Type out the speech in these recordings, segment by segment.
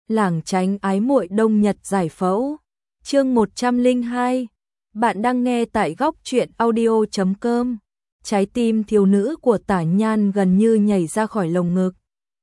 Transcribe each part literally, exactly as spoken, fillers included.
lảng tránh ái muội đông nhật giải phẫu. Chương một trăm lẻ hai. Bạn đang nghe tại góc truyện audio chấm com. Trái tim thiếu nữ của Tả Nhan gần như nhảy ra khỏi lồng ngực.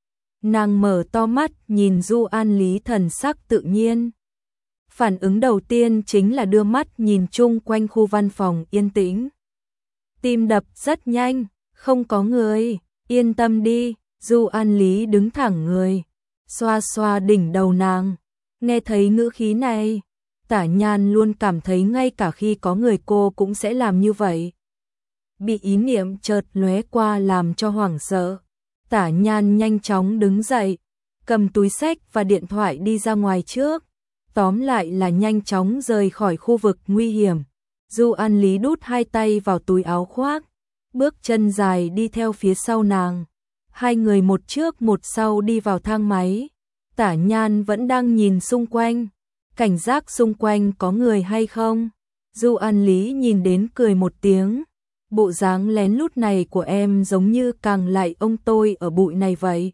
Nàng mở to mắt nhìn Du An Lý thần sắc tự nhiên. Phản ứng đầu tiên chính là đưa mắt nhìn chung quanh khu văn phòng yên tĩnh. Tim đập rất nhanh, không có người, yên tâm đi. Du An Lý đứng thẳng người, xoa xoa đỉnh đầu nàng. Nghe thấy ngữ khí này, Tả Nhan luôn cảm thấy ngay cả khi có người cô cũng sẽ làm như vậy. Bị ý niệm chợt lóe qua làm cho hoảng sợ. Tả Nhan nhanh chóng đứng dậy, cầm túi xách và điện thoại đi ra ngoài trước. Tóm lại là nhanh chóng rời khỏi khu vực nguy hiểm. Du An Lý đút hai tay vào túi áo khoác, bước chân dài đi theo phía sau nàng. Hai người một trước một sau đi vào thang máy. Tả Nhan vẫn đang nhìn xung quanh, cảnh giác xung quanh có người hay không. Du An Lý nhìn đến cười một tiếng. Bộ dáng lén lút này của em giống như càng lại ông tôi ở bụi này vậy.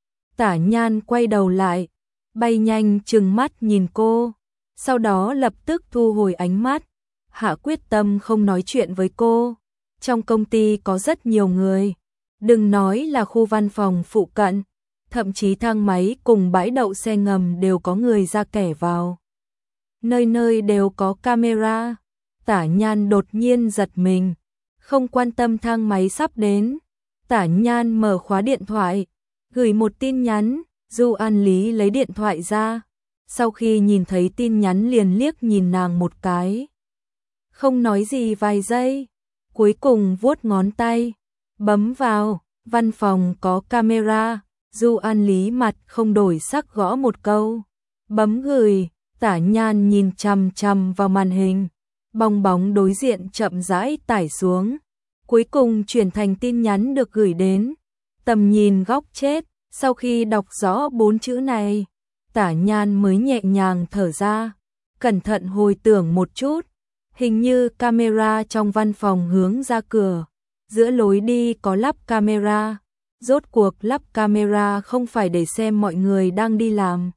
Tả Nhan quay đầu lại, bay nhanh trừng mắt nhìn cô, sau đó lập tức thu hồi ánh mắt, hạ quyết tâm không nói chuyện với cô. Trong công ty có rất nhiều người, đừng nói là khu văn phòng phụ cận, thậm chí thang máy cùng bãi đậu xe ngầm đều có người ra kẻ vào. Nơi nơi đều có camera. Tả Nhan đột nhiên giật mình, không quan tâm thang máy sắp đến. Tả Nhan mở khóa điện thoại, gửi một tin nhắn. Du An Lý lấy điện thoại ra, sau khi nhìn thấy tin nhắn liền liếc nhìn nàng một cái. Không nói gì vài giây, cuối cùng vuốt ngón tay, bấm vào. Văn phòng có camera. Du An Lý mặt không đổi sắc gõ một câu, bấm gửi. Tả Nhan nhìn chằm chằm vào màn hình, bong bóng đối diện chậm rãi tải xuống, cuối cùng chuyển thành tin nhắn được gửi đến. Tầm nhìn góc chết. Sau khi đọc rõ bốn chữ này, Tả Nhan mới nhẹ nhàng thở ra, cẩn thận hồi tưởng một chút. Hình như camera trong văn phòng hướng ra cửa, giữa lối đi có lắp camera. Rốt cuộc lắp camera không phải để xem mọi người đang đi làm,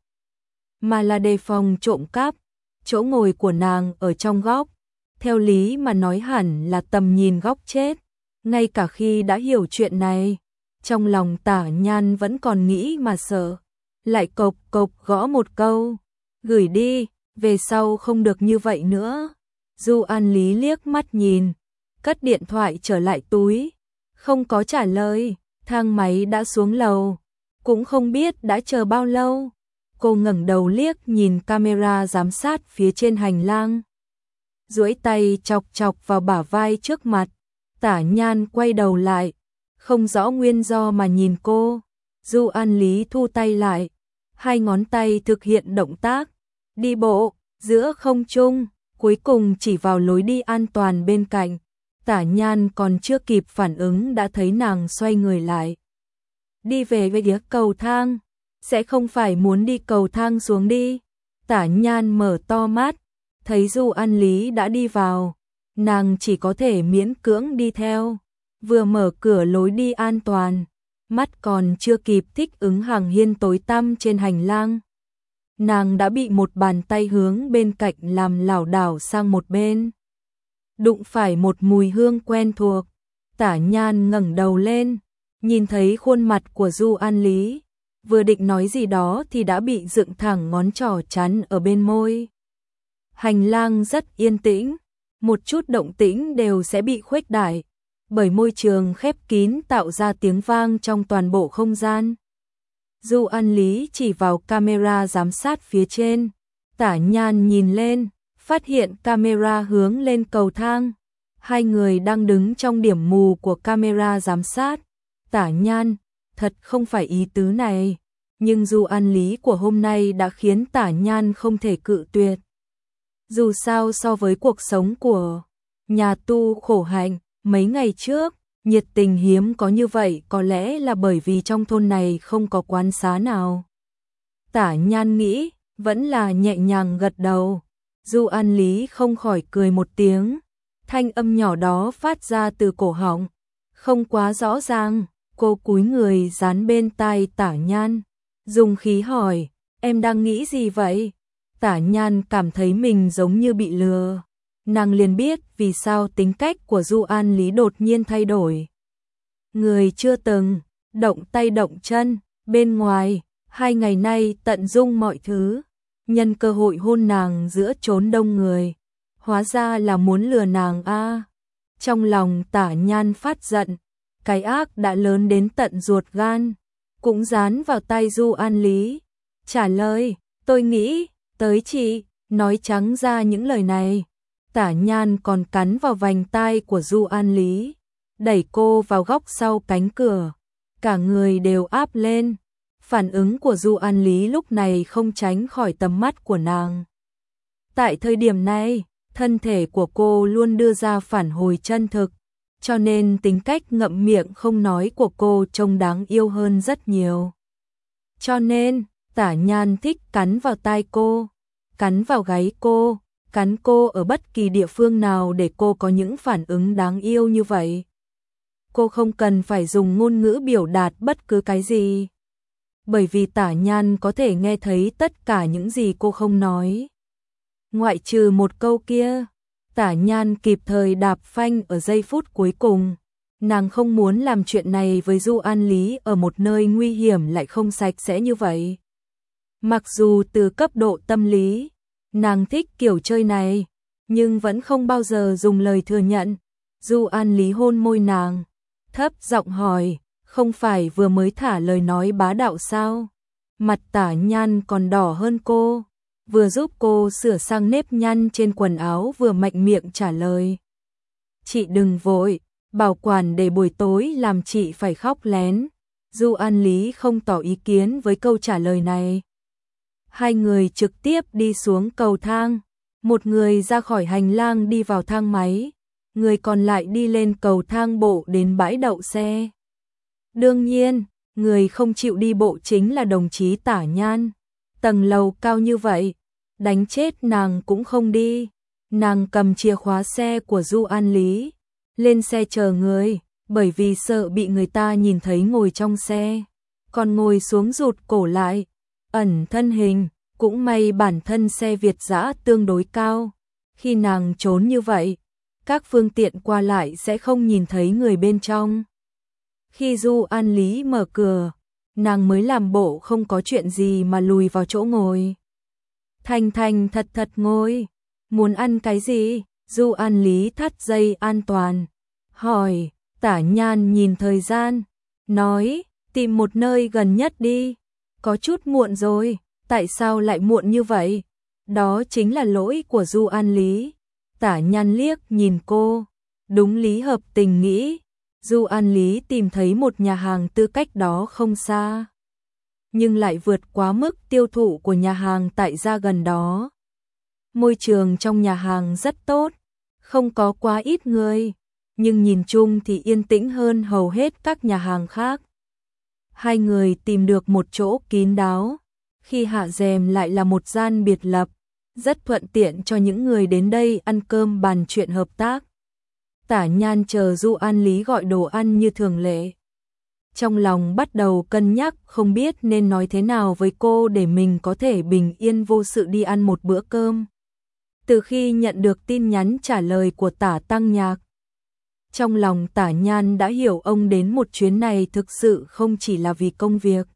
mà là đề phòng trộm cắp. Chỗ ngồi của nàng ở trong góc, theo lý mà nói hẳn là tầm nhìn góc chết. Ngay cả khi đã hiểu chuyện này, trong lòng Tả Nhan vẫn còn nghĩ mà sợ, lại cộc cộc gõ một câu, gửi đi, về sau không được như vậy nữa. Du An Lý liếc mắt nhìn, cất điện thoại trở lại túi, không có trả lời. Thang máy đã xuống lầu, cũng không biết đã chờ bao lâu. Cô ngẩng đầu liếc nhìn camera giám sát phía trên hành lang, duỗi tay chọc chọc vào bả vai trước mặt. Tả Nhan quay đầu lại, không rõ nguyên do mà nhìn cô. Du An Lý thu tay lại, hai ngón tay thực hiện động tác đi bộ giữa không trung, cuối cùng chỉ vào lối đi an toàn bên cạnh. Tả Nhan còn chưa kịp phản ứng đã thấy nàng xoay người lại, đi về về phía cầu thang. Sẽ không phải muốn đi cầu thang xuống đi? Tả Nhan mở to mắt, thấy Du An Lý đã đi vào, nàng chỉ có thể miễn cưỡng đi theo. Vừa mở cửa lối đi an toàn, mắt còn chưa kịp thích ứng hàng hiên tối tăm trên hành lang, nàng đã bị một bàn tay hướng bên cạnh làm lảo đảo sang một bên, đụng phải một mùi hương quen thuộc. Tả Nhan ngẩng đầu lên, nhìn thấy khuôn mặt của Du An Lý, vừa định nói gì đó thì đã bị dựng thẳng ngón trỏ chắn ở bên môi. Hành lang rất yên tĩnh, một chút động tĩnh đều sẽ bị khuếch đại, bởi môi trường khép kín tạo ra tiếng vang trong toàn bộ không gian. Du An Lý chỉ vào camera giám sát phía trên. Tả Nhan nhìn lên, phát hiện camera hướng lên cầu thang. Hai người đang đứng trong điểm mù của camera giám sát. Tả Nhan, thật không phải ý tứ này, nhưng Du An Lý của hôm nay đã khiến Tả Nhan không thể cự tuyệt. Dù sao so với cuộc sống của nhà tu khổ hạnh mấy ngày trước, nhiệt tình hiếm có như vậy có lẽ là bởi vì trong thôn này không có quán xá nào. Tả Nhan nghĩ, vẫn là nhẹ nhàng gật đầu. Du An Lý không khỏi cười một tiếng, thanh âm nhỏ đó phát ra từ cổ họng, không quá rõ ràng. Cô cúi người dán bên tai Tả Nhan, dùng khí hỏi, Em đang nghĩ gì vậy? Tả Nhan cảm thấy mình giống như bị lừa. Nàng liền biết vì sao tính cách của Du An Lý đột nhiên thay đổi. Người chưa từng động tay động chân, bên ngoài, hai ngày nay tận dung mọi thứ, nhân cơ hội hôn nàng giữa chốn đông người. Hóa ra là muốn lừa nàng a. À. Trong lòng Tả Nhan phát giận, cái ác đã lớn đến tận ruột gan, cũng dán vào tay Du An Lý. Trả lời, tôi nghĩ, tới chị, nói trắng ra những lời này. Tả Nhan còn cắn vào vành tai của Du An Lý, đẩy cô vào góc sau cánh cửa, cả người đều áp lên. Phản ứng của Du An Lý lúc này không tránh khỏi tầm mắt của nàng. Tại thời điểm này, thân thể của cô luôn đưa ra phản hồi chân thực, cho nên tính cách ngậm miệng không nói của cô trông đáng yêu hơn rất nhiều. Cho nên, Tả Nhan thích cắn vào tai cô, cắn vào gáy cô, cắn cô ở bất kỳ địa phương nào để cô có những phản ứng đáng yêu như vậy. Cô không cần phải dùng ngôn ngữ biểu đạt bất cứ cái gì, bởi vì Tả Nhan có thể nghe thấy tất cả những gì cô không nói. Ngoại trừ một câu kia, Tả Nhan kịp thời đạp phanh ở giây phút cuối cùng. Nàng không muốn làm chuyện này với Du An Lý ở một nơi nguy hiểm lại không sạch sẽ như vậy. Mặc dù từ cấp độ tâm lý, nàng thích kiểu chơi này, nhưng vẫn không bao giờ dùng lời thừa nhận. Du An Lý hôn môi nàng, thấp giọng hỏi, không phải vừa mới thả lời nói bá đạo sao? Mặt Tả Nhan còn đỏ hơn cô, vừa giúp cô sửa sang nếp nhăn trên quần áo vừa mạnh miệng trả lời. Chị đừng vội, bảo quản để buổi tối làm chị phải khóc lén. Du An Lý không tỏ ý kiến với câu trả lời này. Hai người trực tiếp đi xuống cầu thang, một người ra khỏi hành lang đi vào thang máy, người còn lại đi lên cầu thang bộ đến bãi đậu xe. Đương nhiên, người không chịu đi bộ chính là đồng chí Tả Nhan. Tầng lầu cao như vậy, đánh chết nàng cũng không đi. Nàng cầm chìa khóa xe của Du An Lý, lên xe chờ người, bởi vì sợ bị người ta nhìn thấy ngồi trong xe, còn ngồi xuống rụt cổ lại, ẩn thân hình. Cũng may bản thân xe Việt dã tương đối cao, khi nàng trốn như vậy, các phương tiện qua lại sẽ không nhìn thấy người bên trong. Khi Du An Lý mở cửa, nàng mới làm bộ không có chuyện gì mà lùi vào chỗ ngồi. Thành thành thật thật ngồi, muốn ăn cái gì? Du An Lý thắt dây an toàn, hỏi. Tả Nhan nhìn thời gian, nói, tìm một nơi gần nhất đi, có chút muộn rồi. Tại sao lại muộn như vậy? Đó chính là lỗi của Du An Lý. Tả Nhan liếc nhìn cô, đúng lý hợp tình nghĩ. Du An Lý tìm thấy một nhà hàng tư cách đó không xa, nhưng lại vượt quá mức tiêu thụ của nhà hàng tại gia gần đó. Môi trường trong nhà hàng rất tốt, không có quá ít người, nhưng nhìn chung thì yên tĩnh hơn hầu hết các nhà hàng khác. Hai người tìm được một chỗ kín đáo. Khi hạ rèm lại là một gian biệt lập, rất thuận tiện cho những người đến đây ăn cơm bàn chuyện hợp tác. Tả Nhan chờ Du An Lý gọi đồ ăn như thường lệ. Trong lòng bắt đầu cân nhắc không biết nên nói thế nào với cô để mình có thể bình yên vô sự đi ăn một bữa cơm. Từ khi nhận được tin nhắn trả lời của Tả Tăng Nhạc, trong lòng Tả Nhan đã hiểu ông đến một chuyến này thực sự không chỉ là vì công việc.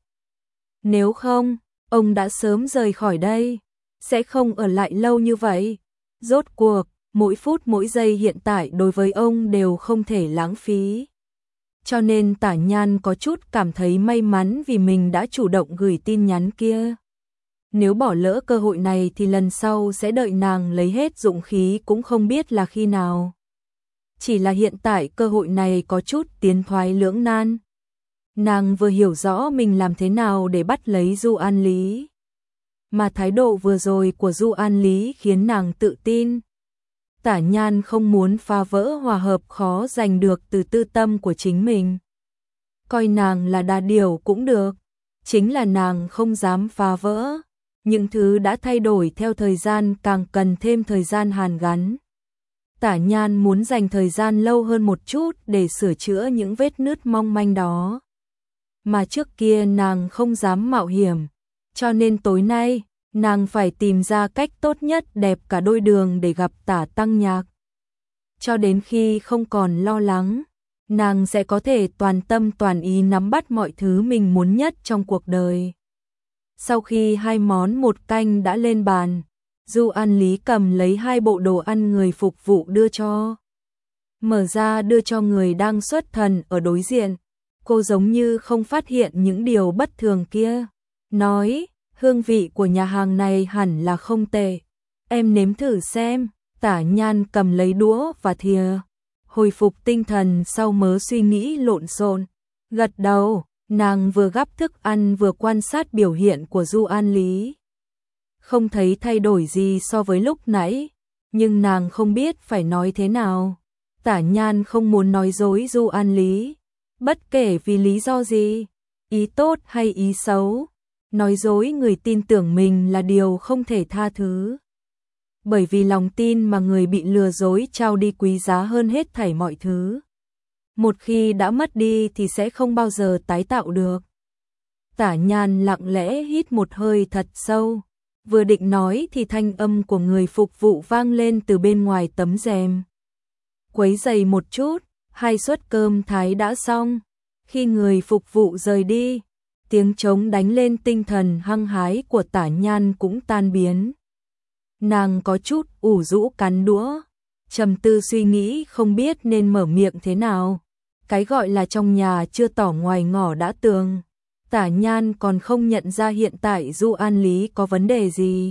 Nếu không, ông đã sớm rời khỏi đây, sẽ không ở lại lâu như vậy. Rốt cuộc, mỗi phút mỗi giây hiện tại đối với ông đều không thể lãng phí. Cho nên Tả Nhan có chút cảm thấy may mắn vì mình đã chủ động gửi tin nhắn kia. Nếu bỏ lỡ cơ hội này thì lần sau sẽ đợi nàng lấy hết dũng khí cũng không biết là khi nào. Chỉ là hiện tại cơ hội này có chút tiến thoái lưỡng nan. Nàng vừa hiểu rõ mình làm thế nào để bắt lấy Du An Lý, mà thái độ vừa rồi của Du An Lý khiến nàng tự tin. Tả Nhan không muốn phá vỡ hòa hợp khó giành được từ tư tâm của chính mình. Coi nàng là đà điểu cũng được, chính là nàng không dám phá vỡ. Những thứ đã thay đổi theo thời gian càng cần thêm thời gian hàn gắn. Tả Nhan muốn dành thời gian lâu hơn một chút để sửa chữa những vết nứt mong manh đó, mà trước kia nàng không dám mạo hiểm, Cho nên tối nay, nàng phải tìm ra cách tốt nhất đẹp cả đôi đường để gặp Tả Tăng Nhạc. Cho đến khi không còn lo lắng, nàng sẽ có thể toàn tâm toàn ý nắm bắt mọi thứ mình muốn nhất trong cuộc đời. Sau khi hai món một canh đã lên bàn, Du An Lý cầm lấy hai bộ đồ ăn người phục vụ đưa cho. Mở ra đưa cho người đang xuất thần ở đối diện. Cô giống như không phát hiện những điều bất thường kia. Nói, hương vị của nhà hàng này hẳn là không tệ. Em nếm thử xem. Tả Nhan cầm lấy đũa và thìa. Hồi phục tinh thần sau mớ suy nghĩ lộn xộn. Gật đầu, nàng vừa gắp thức ăn vừa quan sát biểu hiện của Du An Lý. Không thấy thay đổi gì so với lúc nãy, nhưng nàng không biết phải nói thế nào. Tả Nhan không muốn nói dối Du An Lý, bất kể vì lý do gì, ý tốt hay ý xấu. Nói dối người tin tưởng mình là điều không thể tha thứ. Bởi vì lòng tin mà người bị lừa dối trao đi quý giá hơn hết thảy mọi thứ. Một khi đã mất đi thì sẽ không bao giờ tái tạo được. Tả Nhan lặng lẽ hít một hơi thật sâu. Vừa định nói thì thanh âm của người phục vụ vang lên từ bên ngoài tấm rèm. Quấy giày một chút, hai suất cơm thái đã xong. Khi người phục vụ rời đi, tiếng trống đánh lên tinh thần hăng hái của Tả Nhan cũng tan biến. Nàng có chút ủ rũ cắn đũa, trầm tư suy nghĩ không biết nên mở miệng thế nào. Cái gọi là trong nhà chưa tỏ ngoài ngõ đã tường. Tả Nhan còn không nhận ra hiện tại Du An Lý có vấn đề gì.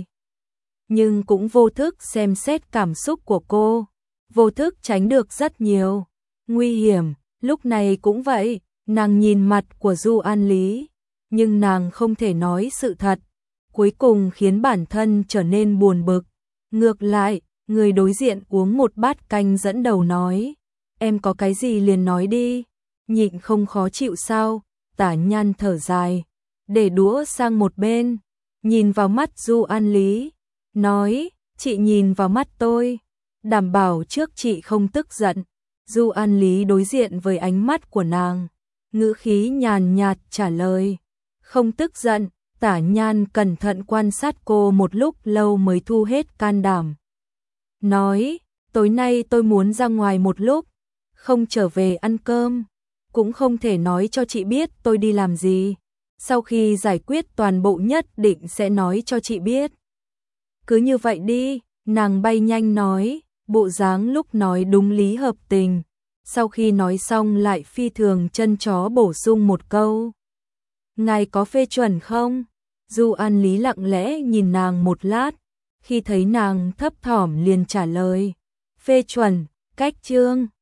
Nhưng cũng vô thức xem xét cảm xúc của cô. Vô thức tránh được rất nhiều. Nguy hiểm, lúc này cũng vậy. Nàng nhìn mặt của Du An Lý, nhưng nàng không thể nói sự thật. Cuối cùng khiến bản thân trở nên buồn bực. Ngược lại, người đối diện uống một bát canh dẫn đầu nói. Em có cái gì liền nói đi. Nhịn không khó chịu sao? Tả Nhan thở dài, để đũa sang một bên, nhìn vào mắt Du An Lý, nói, chị nhìn vào mắt tôi, đảm bảo trước chị không tức giận. Du An Lý đối diện với ánh mắt của nàng, ngữ khí nhàn nhạt trả lời, không tức giận. Tả Nhan cẩn thận quan sát cô một lúc lâu mới thu hết can đảm. Nói, tối nay tôi muốn ra ngoài một lúc, không trở về ăn cơm. Cũng không thể nói cho chị biết tôi đi làm gì. Sau khi giải quyết toàn bộ nhất định sẽ nói cho chị biết. Cứ như vậy đi, nàng bay nhanh nói, bộ dáng lúc nói đúng lý hợp tình. Sau khi nói xong lại phi thường chân chó bổ sung một câu. Ngài có phê chuẩn không? Du An Lý lặng lẽ nhìn nàng một lát. Khi thấy nàng thấp thỏm liền trả lời. Phê chuẩn, cách chương.